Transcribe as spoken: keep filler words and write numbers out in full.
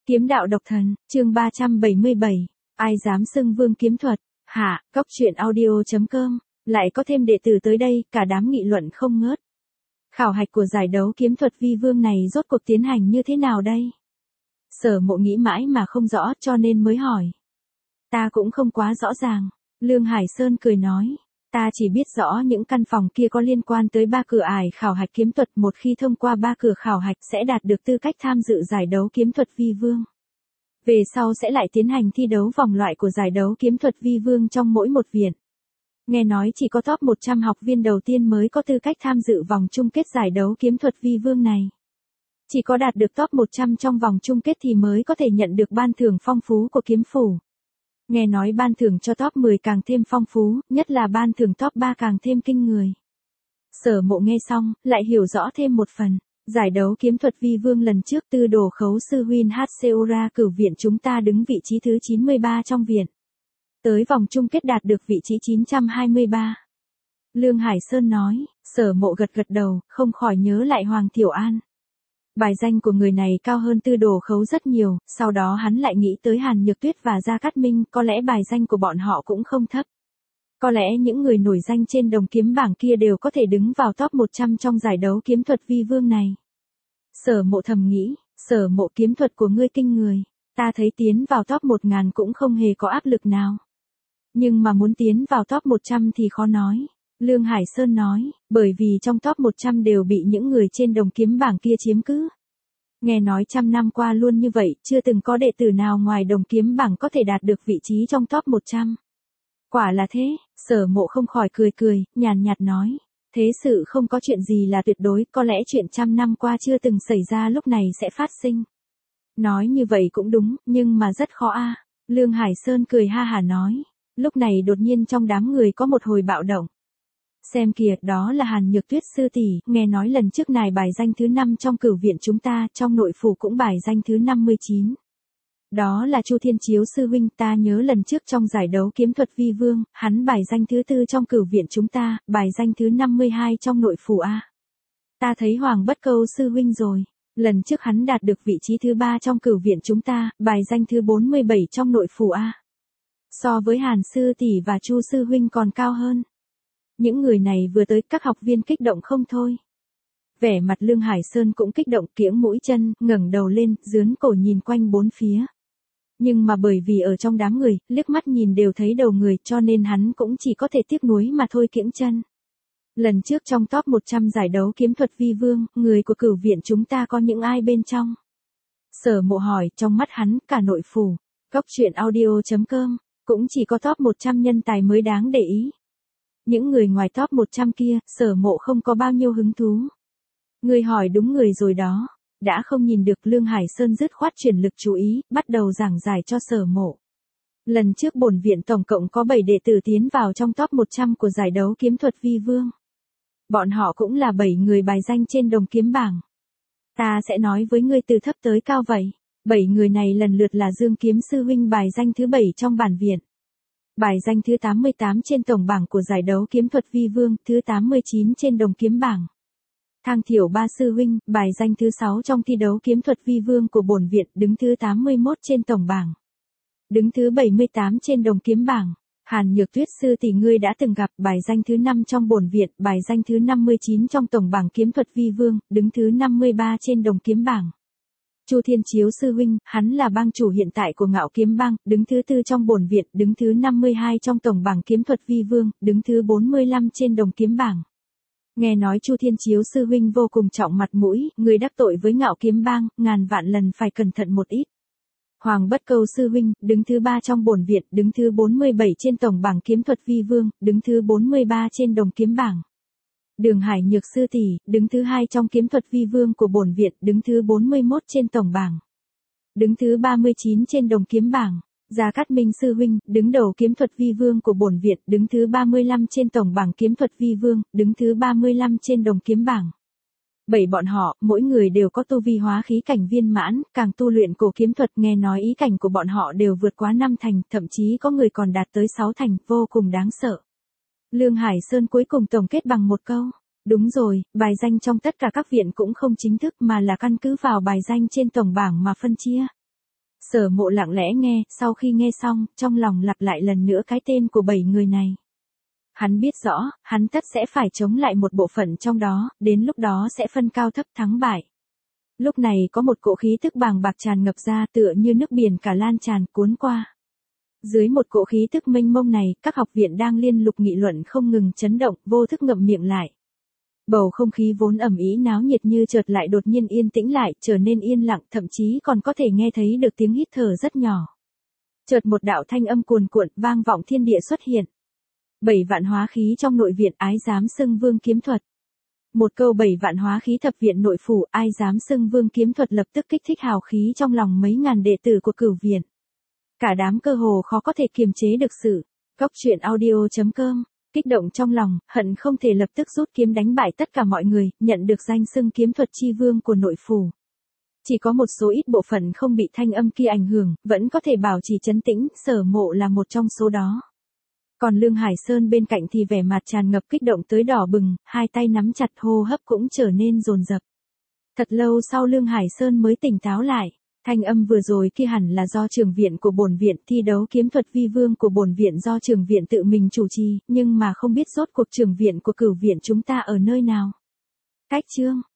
Kiếm đạo độc thần, chương ba trăm bảy mươi bảy, ai dám xưng vương kiếm thuật, hạ, cóc truyện audio.com, lại có thêm đệ tử tới đây, cả đám nghị luận không ngớt. Khảo hạch của giải đấu kiếm thuật vi vương này rốt cuộc tiến hành như thế nào đây? Sở Mộ nghĩ mãi mà không rõ cho nên mới hỏi. Ta cũng không quá rõ ràng, Lương Hải Sơn cười nói. Ta chỉ biết rõ những căn phòng kia có liên quan tới ba cửa ải khảo hạch kiếm thuật, một khi thông qua ba cửa khảo hạch sẽ đạt được tư cách tham dự giải đấu kiếm thuật vi vương. Về sau sẽ lại tiến hành thi đấu vòng loại của giải đấu kiếm thuật vi vương trong mỗi một viện. Nghe nói chỉ có top một trăm học viên đầu tiên mới có tư cách tham dự vòng chung kết giải đấu kiếm thuật vi vương này. Chỉ có đạt được top một trăm trong vòng chung kết thì mới có thể nhận được ban thưởng phong phú của kiếm phủ. Nghe nói ban thưởng cho top mười càng thêm phong phú, nhất là ban thưởng top ba càng thêm kinh người. Sở Mộ nghe xong, lại hiểu rõ thêm một phần. Giải đấu kiếm thuật vi vương lần trước Tư Đồ Khấu sư huynh Hatseora cửu viện chúng ta đứng vị trí thứ chín mươi ba trong viện. Tới vòng chung kết đạt được vị trí chín trăm hai mươi ba. Lương Hải Sơn nói, Sở Mộ gật gật đầu, không khỏi nhớ lại Hoàng Thiểu An. Bài danh của người này cao hơn Tư Đồ Khấu rất nhiều, sau đó hắn lại nghĩ tới Hàn Nhược Tuyết và Gia Cát Minh, có lẽ bài danh của bọn họ cũng không thấp. Có lẽ những người nổi danh trên đồng kiếm bảng kia đều có thể đứng vào top một trăm trong giải đấu kiếm thuật vi vương này. Sở Mộ thầm nghĩ, Sở Mộ kiếm thuật của ngươi kinh người, ta thấy tiến vào top một nghìn cũng không hề có áp lực nào. Nhưng mà muốn tiến vào top một trăm thì khó nói. Lương Hải Sơn nói, bởi vì trong top một trăm đều bị những người trên đồng kiếm bảng kia chiếm cứ. Nghe nói trăm năm qua luôn như vậy, chưa từng có đệ tử nào ngoài đồng kiếm bảng có thể đạt được vị trí trong top một trăm. Quả là thế, Sở Mộ không khỏi cười cười, nhàn nhạt nói. Thế sự không có chuyện gì là tuyệt đối, có lẽ chuyện trăm năm qua chưa từng xảy ra lúc này sẽ phát sinh. Nói như vậy cũng đúng, nhưng mà rất khó a. Lương Hải Sơn cười ha hả nói. Lúc này đột nhiên trong đám người có một hồi bạo động. Xem kìa, đó là Hàn Nhược Tuyết sư tỷ, nghe nói lần trước này bài danh thứ năm trong cửu viện chúng ta, trong nội phủ cũng bài danh thứ năm mươi chín. Đó là Chu Thiên Chiếu sư huynh, ta nhớ lần trước trong giải đấu kiếm thuật vi vương, hắn bài danh thứ tư trong cửu viện chúng ta, bài danh thứ năm mươi hai trong nội phủ a. Ta thấy Hoàng Bất Câu sư huynh rồi, lần trước hắn đạt được vị trí thứ ba trong cửu viện chúng ta, bài danh thứ bốn mươi bảy trong nội phủ a. So với Hàn sư tỷ và Chu sư huynh còn cao hơn. Những người này vừa tới, các học viên kích động không thôi. Vẻ mặt Lương Hải Sơn cũng kích động, kiễng mũi chân, ngẩng đầu lên, dướn cổ nhìn quanh bốn phía. Nhưng mà bởi vì ở trong đám người, liếc mắt nhìn đều thấy đầu người cho nên hắn cũng chỉ có thể tiếc nuối mà thôi kiễng chân. Lần trước trong top một trăm giải đấu kiếm thuật vi vương, người của cửu viện chúng ta có những ai bên trong? Sở Mộ hỏi, trong mắt hắn, cả nội phủ, cóc truyện audio.com, cũng chỉ có top một trăm nhân tài mới đáng để ý. Những người ngoài top một trăm kia, Sở Mộ không có bao nhiêu hứng thú. Người hỏi đúng người rồi đó. Đã không nhìn được, Lương Hải Sơn dứt khoát chuyển lực chú ý, bắt đầu giảng giải cho Sở Mộ. Lần trước bổn viện tổng cộng có bảy đệ tử tiến vào trong top một trăm của giải đấu kiếm thuật vi vương. Bọn họ cũng là bảy người bài danh trên đồng kiếm bảng. Ta sẽ nói với ngươi từ thấp tới cao vậy. Bảy người này lần lượt là Dương Kiếm sư huynh bài danh thứ bảy trong bản viện. Bài danh thứ tám mươi tám trên tổng bảng của giải đấu kiếm thuật vi vương, thứ tám mươi chín trên đồng kiếm bảng. Thang Thiểu Ba sư huynh, bài danh thứ sáu trong thi đấu kiếm thuật vi vương của bổn viện, đứng thứ tám mươi mốt trên tổng bảng. Đứng thứ bảy mươi tám trên đồng kiếm bảng. Hàn Nhược Tuyết sư tỷ ngươi đã từng gặp, bài danh thứ năm trong bổn viện, bài danh thứ năm mươi chín trong tổng bảng kiếm thuật vi vương, đứng thứ năm mươi ba trên đồng kiếm bảng. Chu Thiên Chiếu sư huynh, hắn là bang chủ hiện tại của Ngạo Kiếm Bang, đứng thứ tư trong bổn viện, đứng thứ năm mươi hai trong tổng bảng kiếm thuật vi vương, đứng thứ bốn mươi lăm trên đồng kiếm bảng. Nghe nói Chu Thiên Chiếu sư huynh vô cùng trọng mặt mũi, người đắc tội với Ngạo Kiếm Bang, ngàn vạn lần phải cẩn thận một ít. Hoàng Bất Câu sư huynh, đứng thứ ba trong bổn viện, đứng thứ bốn mươi bảy trên tổng bảng kiếm thuật vi vương, đứng thứ bốn mươi ba trên đồng kiếm bảng. Đường Hải Nhược sư tỷ, đứng thứ hai trong kiếm thuật vi vương của bổn viện, đứng thứ bốn mươi mốt trên tổng bảng. Đứng thứ ba mươi chín trên đồng kiếm bảng. Gia Cát Minh sư huynh, đứng đầu kiếm thuật vi vương của bổn viện, đứng thứ ba mươi lăm trên tổng bảng kiếm thuật vi vương, đứng thứ ba mươi lăm trên đồng kiếm bảng. Bảy bọn họ, mỗi người đều có tu vi hóa khí cảnh viên mãn, càng tu luyện cổ kiếm thuật, nghe nói ý cảnh của bọn họ đều vượt quá năm thành, thậm chí có người còn đạt tới sáu thành, vô cùng đáng sợ. Lương Hải Sơn cuối cùng tổng kết bằng một câu. Đúng rồi, bài danh trong tất cả các viện cũng không chính thức mà là căn cứ vào bài danh trên tổng bảng mà phân chia. Sở Mộ lặng lẽ nghe, sau khi nghe xong, trong lòng lặp lại lần nữa cái tên của bảy người này. Hắn biết rõ, hắn tất sẽ phải chống lại một bộ phận trong đó, đến lúc đó sẽ phân cao thấp thắng bại. Lúc này có một cỗ khí tức bàng bạc tràn ngập ra tựa như nước biển cả lan tràn cuốn qua. Dưới một cỗ khí tức mênh mông này, các học viện đang liên lục nghị luận không ngừng chấn động, vô thức ngậm miệng lại. Bầu không khí vốn ầm ĩ náo nhiệt như chợt lại đột nhiên yên tĩnh lại, trở nên yên lặng, thậm chí còn có thể nghe thấy được tiếng hít thở rất nhỏ. Chợt một đạo thanh âm cuồn cuộn vang vọng thiên địa xuất hiện. Bảy vạn hóa khí trong nội viện, ái dám xưng vương kiếm thuật. Một câu bảy vạn hóa khí thập viện nội phủ, ai dám xưng vương kiếm thuật lập tức kích thích hào khí trong lòng mấy ngàn đệ tử của Cửu viện. Cả đám cơ hồ khó có thể kiềm chế được sự. Góc truyện audio chấm com, kích động trong lòng, hận không thể lập tức rút kiếm đánh bại tất cả mọi người, nhận được danh xưng kiếm thuật chi vương của nội phủ. Chỉ có một số ít bộ phận không bị thanh âm kia ảnh hưởng, vẫn có thể bảo trì trấn tĩnh, Sở Mộ là một trong số đó. Còn Lương Hải Sơn bên cạnh thì vẻ mặt tràn ngập kích động tới đỏ bừng, hai tay nắm chặt, hô hấp cũng trở nên dồn dập. Thật lâu sau Lương Hải Sơn mới tỉnh táo lại, thanh âm vừa rồi kia hẳn là do trưởng viện của bổn viện, thi đấu kiếm thuật vi vương của bổn viện do trưởng viện tự mình chủ trì, nhưng mà không biết rốt cuộc trưởng viện của Cửu viện chúng ta ở nơi nào. Cách chương